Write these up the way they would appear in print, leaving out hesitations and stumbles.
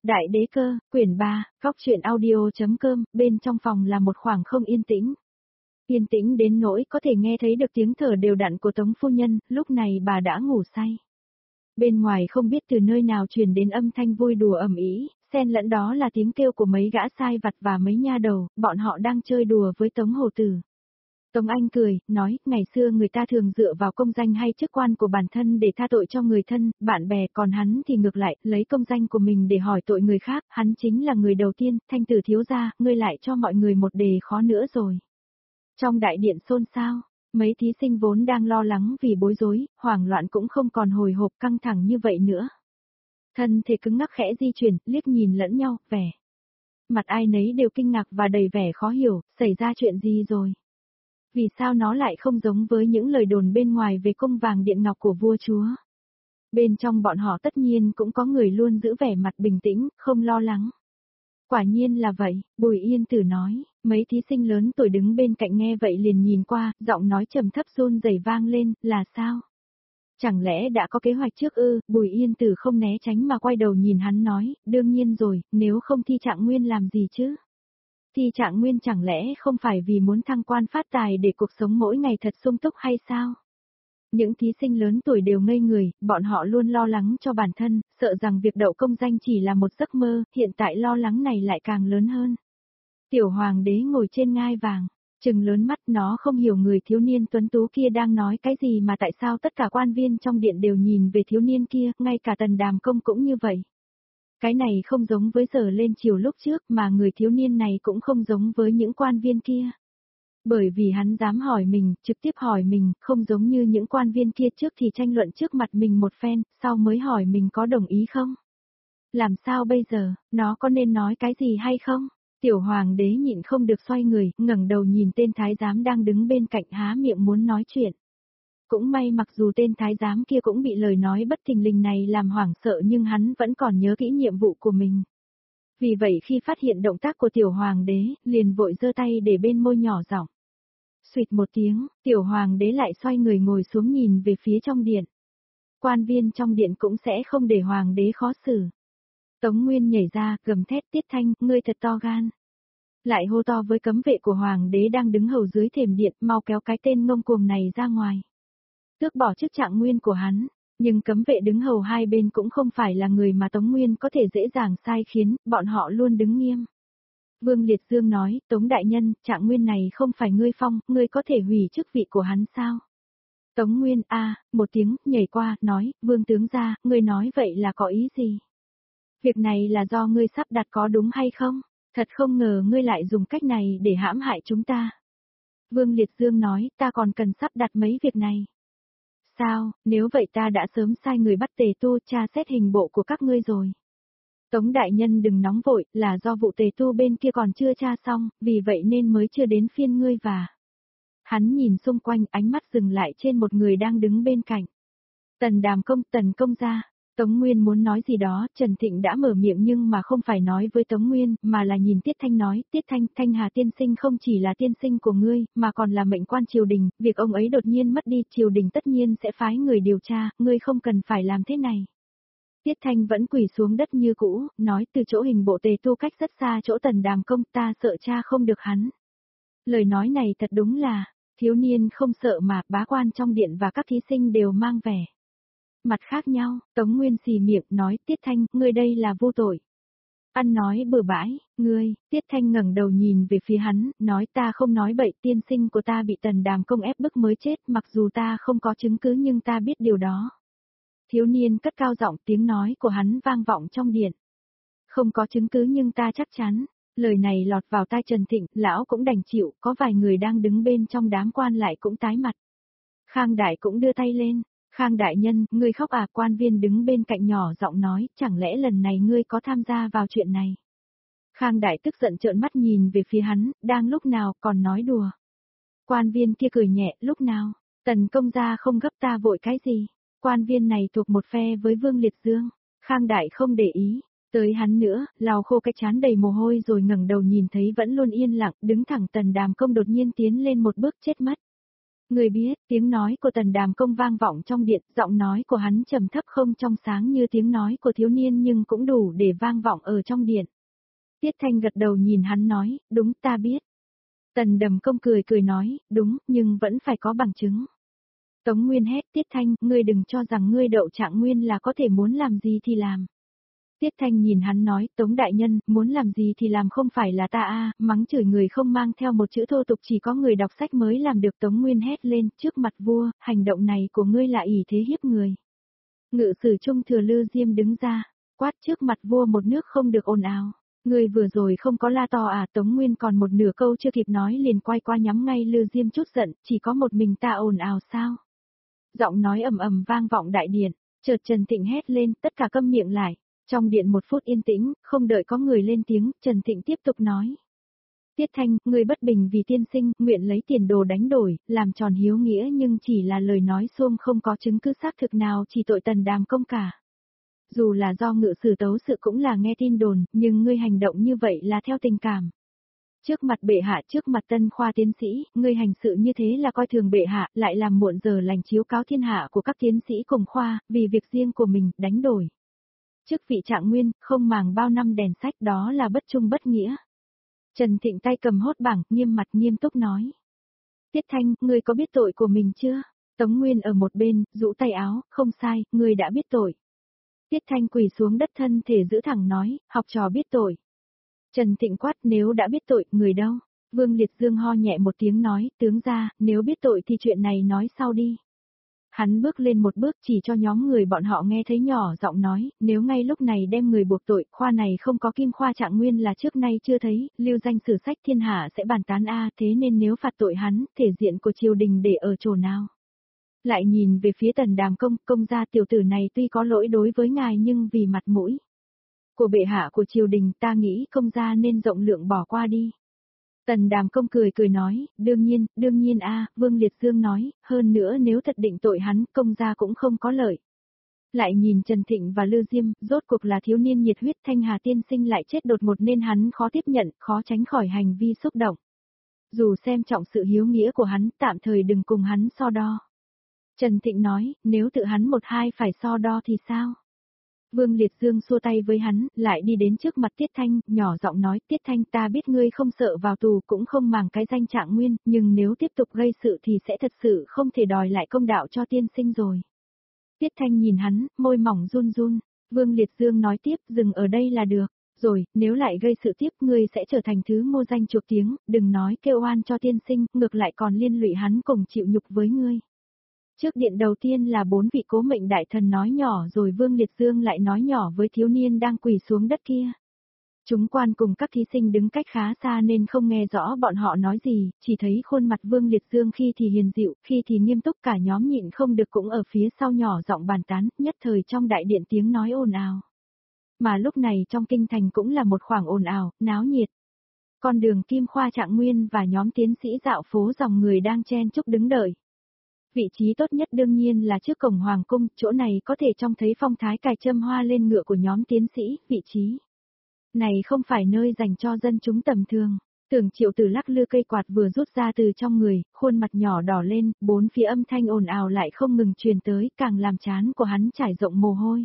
Đại đế cơ, quyển 3, góc truyện audio.com, bên trong phòng là một khoảng không yên tĩnh. Yên tĩnh đến nỗi có thể nghe thấy được tiếng thở đều đặn của Tống phu nhân, lúc này bà đã ngủ say. Bên ngoài không biết từ nơi nào truyền đến âm thanh vui đùa ầm ĩ, xen lẫn đó là tiếng kêu của mấy gã sai vặt và mấy nha đầu, bọn họ đang chơi đùa với Tống Hầu Tử. Tống Anh cười, nói, ngày xưa người ta thường dựa vào công danh hay chức quan của bản thân để tha tội cho người thân, bạn bè, còn hắn thì ngược lại, lấy công danh của mình để hỏi tội người khác, hắn chính là người đầu tiên, Thanh Tử thiếu gia, ngươi lại cho mọi người một đề khó nữa rồi. Trong đại điện xôn xao, mấy thí sinh vốn đang lo lắng vì bối rối, hoảng loạn cũng không còn hồi hộp căng thẳng như vậy nữa. Thân thể cứng ngắc khẽ di chuyển, liếc nhìn lẫn nhau, vẻ. Mặt ai nấy đều kinh ngạc và đầy vẻ khó hiểu, xảy ra chuyện gì rồi? Vì sao nó lại không giống với những lời đồn bên ngoài về cung vàng điện ngọc của vua chúa? Bên trong bọn họ tất nhiên cũng có người luôn giữ vẻ mặt bình tĩnh, không lo lắng. Quả nhiên là vậy, Bùi Yên Tử nói, mấy thí sinh lớn tuổi đứng bên cạnh nghe vậy liền nhìn qua, giọng nói trầm thấp run rẩy vang lên, là sao? Chẳng lẽ đã có kế hoạch trước ư? Bùi Yên Tử không né tránh mà quay đầu nhìn hắn nói, đương nhiên rồi, nếu không thi trạng nguyên làm gì chứ? Thi trạng nguyên chẳng lẽ không phải vì muốn thăng quan phát tài để cuộc sống mỗi ngày thật sung túc hay sao? Những thí sinh lớn tuổi đều ngây người, bọn họ luôn lo lắng cho bản thân, sợ rằng việc đậu công danh chỉ là một giấc mơ, hiện tại lo lắng này lại càng lớn hơn. Tiểu hoàng đế ngồi trên ngai vàng, trừng lớn mắt, nó không hiểu người thiếu niên tuấn tú kia đang nói cái gì mà tại sao tất cả quan viên trong điện đều nhìn về thiếu niên kia, ngay cả Tần Đàm Công cũng như vậy. Cái này không giống với giờ lên triều lúc trước mà người thiếu niên này cũng không giống với những quan viên kia. Bởi vì hắn dám hỏi mình, trực tiếp hỏi mình, không giống như những quan viên kia trước thì tranh luận trước mặt mình một phen, sau mới hỏi mình có đồng ý không? Làm sao bây giờ, nó có nên nói cái gì hay không? Tiểu hoàng đế nhịn không được xoay người, ngẩng đầu nhìn tên thái giám đang đứng bên cạnh há miệng muốn nói chuyện. Cũng may mặc dù tên thái giám kia cũng bị lời nói bất thình lình này làm hoảng sợ nhưng hắn vẫn còn nhớ kỹ nhiệm vụ của mình. Vì vậy khi phát hiện động tác của tiểu hoàng đế, liền vội giơ tay để bên môi nhỏ giọng. Xuyệt một tiếng, tiểu hoàng đế lại xoay người ngồi xuống nhìn về phía trong điện. Quan viên trong điện cũng sẽ không để hoàng đế khó xử. Tống Nguyên nhảy ra, gầm thét, Tiết Thanh, ngươi thật to gan. Lại hô to với cấm vệ của hoàng đế đang đứng hầu dưới thềm điện, mau kéo cái tên ngông cuồng này ra ngoài. Tước bỏ chức trạng nguyên của hắn, nhưng cấm vệ đứng hầu hai bên cũng không phải là người mà Tống Nguyên có thể dễ dàng sai khiến, bọn họ luôn đứng nghiêm. Vương Liệt Dương nói, Tống đại nhân, trạng nguyên này không phải ngươi phong, ngươi có thể hủy chức vị của hắn sao? Tống Nguyên một tiếng, nhảy qua, nói, Vương tướng gia, ngươi nói vậy là có ý gì? Việc này là do ngươi sắp đặt có đúng hay không? Thật không ngờ ngươi lại dùng cách này để hãm hại chúng ta. Vương Liệt Dương nói, ta còn cần sắp đặt mấy việc này. Sao, nếu vậy ta đã sớm sai người bắt Tề Tu tra xét hình bộ của các ngươi rồi. Tống đại nhân đừng nóng vội, là do vụ Tề Tu bên kia còn chưa tra xong, vì vậy nên mới chưa đến phiên ngươi và. Hắn nhìn xung quanh, ánh mắt dừng lại trên một người đang đứng bên cạnh. Tần Đàm Công, Tần công gia. Tống Nguyên muốn nói gì đó, Trần Thịnh đã mở miệng nhưng mà không phải nói với Tống Nguyên, mà là nhìn Tiết Thanh nói, Tiết Thanh, Thanh Hà tiên sinh không chỉ là tiên sinh của ngươi, mà còn là mệnh quan triều đình, việc ông ấy đột nhiên mất đi, triều đình tất nhiên sẽ phái người điều tra, ngươi không cần phải làm thế này. Tiết Thanh vẫn quỳ xuống đất như cũ, nói từ chỗ hình bộ Tề Tu cách rất xa chỗ Tần Đàm Công, ta sợ cha không được hắn. Lời nói này thật đúng là, thiếu niên không sợ mà, bá quan trong điện và các thí sinh đều mang vẻ mặt khác nhau. Tống Nguyên xì miệng nói, Tiết Thanh, ngươi đây là vô tội. Ăn nói bừa bãi, ngươi. Tiết Thanh ngẩng đầu nhìn về phía hắn, nói, ta không nói bậy, tiên sinh của ta bị Tần Đàm Công ép bức mới chết, mặc dù ta không có chứng cứ nhưng ta biết điều đó. Thiếu niên cất cao giọng, tiếng nói của hắn vang vọng trong điện. Không có chứng cứ nhưng ta chắc chắn. Lời này lọt vào tai Trần Thịnh, lão cũng đành chịu, có vài người đang đứng bên trong đám quan lại cũng tái mặt. Khang Đại cũng đưa tay lên. Khang đại nhân, ngươi khóc à? Quan viên đứng bên cạnh nhỏ giọng nói, chẳng lẽ lần này ngươi có tham gia vào chuyện này? Khang đại tức giận trợn mắt nhìn về phía hắn, đang lúc nào còn nói đùa. Quan viên kia cười nhẹ, lúc nào? Tần công gia không gấp ta vội cái gì? Quan viên này thuộc một phe với Vương Liệt Dương. Khang đại không để ý tới hắn nữa, lau khô cái trán đầy mồ hôi rồi ngẩng đầu nhìn thấy vẫn luôn yên lặng, đứng thẳng Tần Đàm Công đột nhiên tiến lên một bước chết mất. Người biết, tiếng nói của Tần Đàm Công vang vọng trong điện, giọng nói của hắn trầm thấp không trong sáng như tiếng nói của thiếu niên nhưng cũng đủ để vang vọng ở trong điện. Tiết Thanh gật đầu nhìn hắn nói, đúng ta biết. Tần Đàm Công cười cười nói, đúng, nhưng vẫn phải có bằng chứng. Tống Nguyên hét, Tiết Thanh, ngươi đừng cho rằng ngươi đậu Trạng Nguyên là có thể muốn làm gì thì làm. Tiết Thanh nhìn hắn nói, Tống đại nhân, muốn làm gì thì làm không phải là ta mắng chửi người không mang theo một chữ thô tục chỉ có người đọc sách mới làm được. Tống Nguyên hét lên, trước mặt vua, hành động này của ngươi là ỷ thế hiếp người. Ngự sử Trung Thừa Lư Diêm đứng ra, quát trước mặt vua một nước không được ồn ào. Ngươi vừa rồi không có la to Tống Nguyên còn một nửa câu chưa kịp nói liền quay qua nhắm ngay Lư Diêm chút giận, chỉ có một mình ta ồn ào sao? Giọng nói ầm ầm vang vọng đại điện, chợt Trần Thịnh hét lên, tất cả câm miệng lại. Trong điện một phút yên tĩnh, không đợi có người lên tiếng, Trần Thịnh tiếp tục nói. Tiết Thanh, ngươi bất bình vì tiên sinh, nguyện lấy tiền đồ đánh đổi, làm tròn hiếu nghĩa nhưng chỉ là lời nói xuông không có chứng cứ xác thực nào chỉ tội Tần Đàm Công cả. Dù là do ngự sử tấu sự cũng là nghe tin đồn, nhưng ngươi hành động như vậy là theo tình cảm. Trước mặt bệ hạ, trước mặt Tân Khoa tiến sĩ, ngươi hành sự như thế là coi thường bệ hạ, lại làm muộn giờ lành chiếu cáo thiên hạ của các tiến sĩ cùng khoa, vì việc riêng của mình, đánh đổi. Chức vị Trạng Nguyên, không màng bao năm đèn sách, đó là bất trung bất nghĩa. Trần Thịnh tay cầm hốt bảng, nghiêm mặt nghiêm túc nói. Tiết Thanh, ngươi có biết tội của mình chưa? Tống Nguyên ở một bên, rũ tay áo, không sai, ngươi đã biết tội. Tiết Thanh quỳ xuống đất thân thể giữ thẳng nói, học trò biết tội. Trần Thịnh quát, nếu đã biết tội, người đâu? Vương Liệt Dương ho nhẹ một tiếng nói, tướng ra, nếu biết tội thì chuyện này nói sau đi. Hắn bước lên một bước chỉ cho nhóm người bọn họ nghe thấy nhỏ giọng nói, nếu ngay lúc này đem người buộc tội, khoa này không có kim khoa Trạng Nguyên là trước nay chưa thấy, lưu danh sử sách thiên hạ sẽ bàn tán thế nên nếu phạt tội hắn, thể diện của triều đình để ở chỗ nào? Lại nhìn về phía Tần Đàm Công, công gia tiểu tử này tuy có lỗi đối với ngài nhưng vì mặt mũi của bệ hạ của triều đình ta nghĩ công gia nên rộng lượng bỏ qua đi. Tần Đàm Công cười cười nói, đương nhiên Vương Liệt Dương nói, hơn nữa nếu thật định tội hắn, công gia cũng không có lợi. Lại nhìn Trần Thịnh và Lư Diêm, rốt cuộc là thiếu niên nhiệt huyết Thanh Hà tiên sinh lại chết đột ngột nên hắn khó tiếp nhận, khó tránh khỏi hành vi xúc động. Dù xem trọng sự hiếu nghĩa của hắn, tạm thời đừng cùng hắn so đo. Trần Thịnh nói, nếu tự hắn một hai phải so đo thì sao? Vương Liệt Dương xua tay với hắn, lại đi đến trước mặt Tiết Thanh, nhỏ giọng nói, Tiết Thanh ta biết ngươi không sợ vào tù cũng không màng cái danh Trạng Nguyên, nhưng nếu tiếp tục gây sự thì sẽ thật sự không thể đòi lại công đạo cho tiên sinh rồi. Tiết Thanh nhìn hắn, môi mỏng run run, Vương Liệt Dương nói tiếp, dừng ở đây là được, rồi, nếu lại gây sự tiếp ngươi sẽ trở thành thứ mô danh chuộc tiếng, đừng nói kêu oan cho tiên sinh, ngược lại còn liên lụy hắn cùng chịu nhục với ngươi. Trước điện đầu tiên là 4 vị cố mệnh đại thần nói nhỏ rồi Vương Liệt Dương lại nói nhỏ với thiếu niên đang quỳ xuống đất kia. Chúng quan cùng các thí sinh đứng cách khá xa nên không nghe rõ bọn họ nói gì, chỉ thấy khuôn mặt Vương Liệt Dương khi thì hiền dịu, khi thì nghiêm túc cả nhóm nhịn không được cũng ở phía sau nhỏ giọng bàn tán, nhất thời trong đại điện tiếng nói ồn ào. Mà lúc này trong kinh thành cũng là một khoảng ồn ào, náo nhiệt. Con đường Kim Khoa Trạng Nguyên và nhóm tiến sĩ dạo phố dòng người đang chen chúc đứng đợi. Vị trí tốt nhất đương nhiên là trước cổng Hoàng cung, chỗ này có thể trông thấy phong thái cài châm hoa lên ngựa của nhóm tiến sĩ, vị trí này không phải nơi dành cho dân chúng tầm thường. Tưởng Triệu Tử lắc lư cây quạt vừa rút ra từ trong người, khuôn mặt nhỏ đỏ lên, bốn phía âm thanh ồn ào lại không ngừng truyền tới, càng làm trán của hắn trải rộng mồ hôi.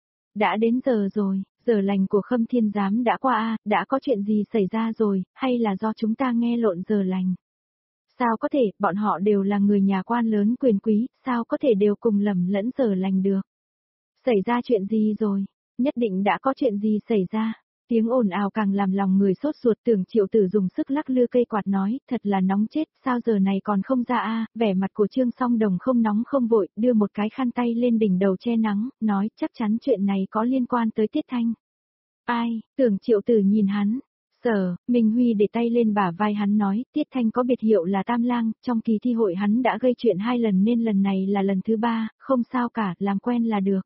Đã đến giờ rồi, giờ lành của Khâm Thiên Giám đã qua đã có chuyện gì xảy ra rồi, hay là do chúng ta nghe lộn giờ lành? Sao có thể, bọn họ đều là người nhà quan lớn quyền quý, sao có thể đều cùng lầm lẫn giờ lành được? Xảy ra chuyện gì rồi? Nhất định đã có chuyện gì xảy ra? Tiếng ồn ào càng làm lòng người sốt ruột. Tưởng Triệu Tử dùng sức lắc lư cây quạt nói, thật là nóng chết, sao giờ này còn không ra vẻ mặt của Trương Song Đồng không nóng không vội, đưa một cái khăn tay lên đỉnh đầu che nắng, nói chắc chắn chuyện này có liên quan tới Tiết Thanh. Ai? Tưởng Triệu Tử nhìn hắn. Minh Huy để tay lên bả vai hắn nói, Tiết Thanh có biệt hiệu là Tam Lang, trong kỳ thi hội hắn đã gây chuyện 2 lần nên lần này là lần thứ 3, không sao cả, làm quen là được.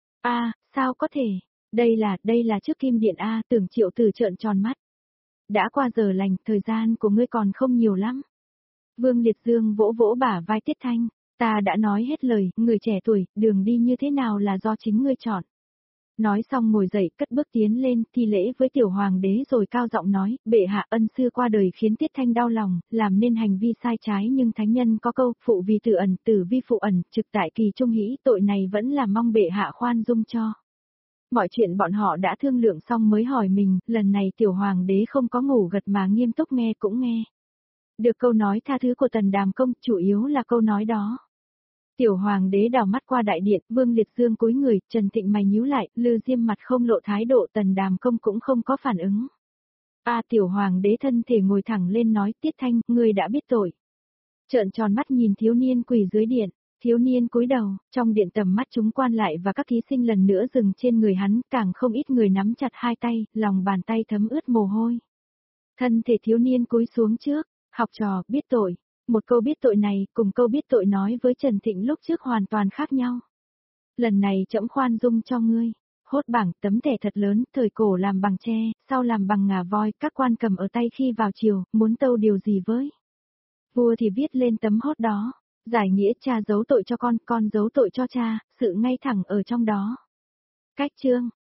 Sao có thể? Đây là trước Kim Điện Tưởng Triệu Tử trợn tròn mắt. Đã qua giờ lành, thời gian của ngươi còn không nhiều lắm. Vương Liệt Dương vỗ vỗ bả vai Tiết Thanh, ta đã nói hết lời, người trẻ tuổi, đường đi như thế nào là do chính ngươi chọn. Nói xong ngồi dậy cất bước tiến lên thi lễ với tiểu hoàng đế rồi cao giọng nói, bệ hạ ân sư qua đời khiến Tiết Thanh đau lòng, làm nên hành vi sai trái nhưng thánh nhân có câu, phụ vì tử ẩn, tử vi phụ ẩn, trực tại kỳ trung hỷ, tội này vẫn là mong bệ hạ khoan dung cho. Mọi chuyện bọn họ đã thương lượng xong mới hỏi mình, lần này tiểu hoàng đế không có ngủ gật mà nghiêm túc nghe cũng nghe. Được câu nói tha thứ của Tần Đàm Công, chủ yếu là câu nói đó. Tiểu hoàng đế đảo mắt qua đại điện, Vương Liệt Dương cúi người, Trần Thịnh mày nhíu lại, Lư Diêm mặt không lộ thái độ, Tần Đàm Công cũng không có phản ứng. Tiểu hoàng đế thân thể ngồi thẳng lên nói, Tiết Thanh, ngươi đã biết tội. Trợn tròn mắt nhìn thiếu niên quỳ dưới điện, thiếu niên cúi đầu, trong điện tầm mắt chúng quan lại và các thí sinh lần nữa dừng trên người hắn, càng không ít người nắm chặt hai tay, lòng bàn tay thấm ướt mồ hôi. Thân thể thiếu niên cúi xuống trước, học trò, biết tội. Một câu biết tội này, cùng câu biết tội nói với Trần Thịnh lúc trước hoàn toàn khác nhau. Lần này trẫm khoan dung cho ngươi. Hốt bảng, tấm thẻ thật lớn, thời cổ làm bằng tre, sau làm bằng ngà voi, các quan cầm ở tay khi vào triều, muốn tâu điều gì với. Vua thì viết lên tấm hốt đó, giải nghĩa cha giấu tội cho con giấu tội cho cha, sự ngay thẳng ở trong đó. Cách chương,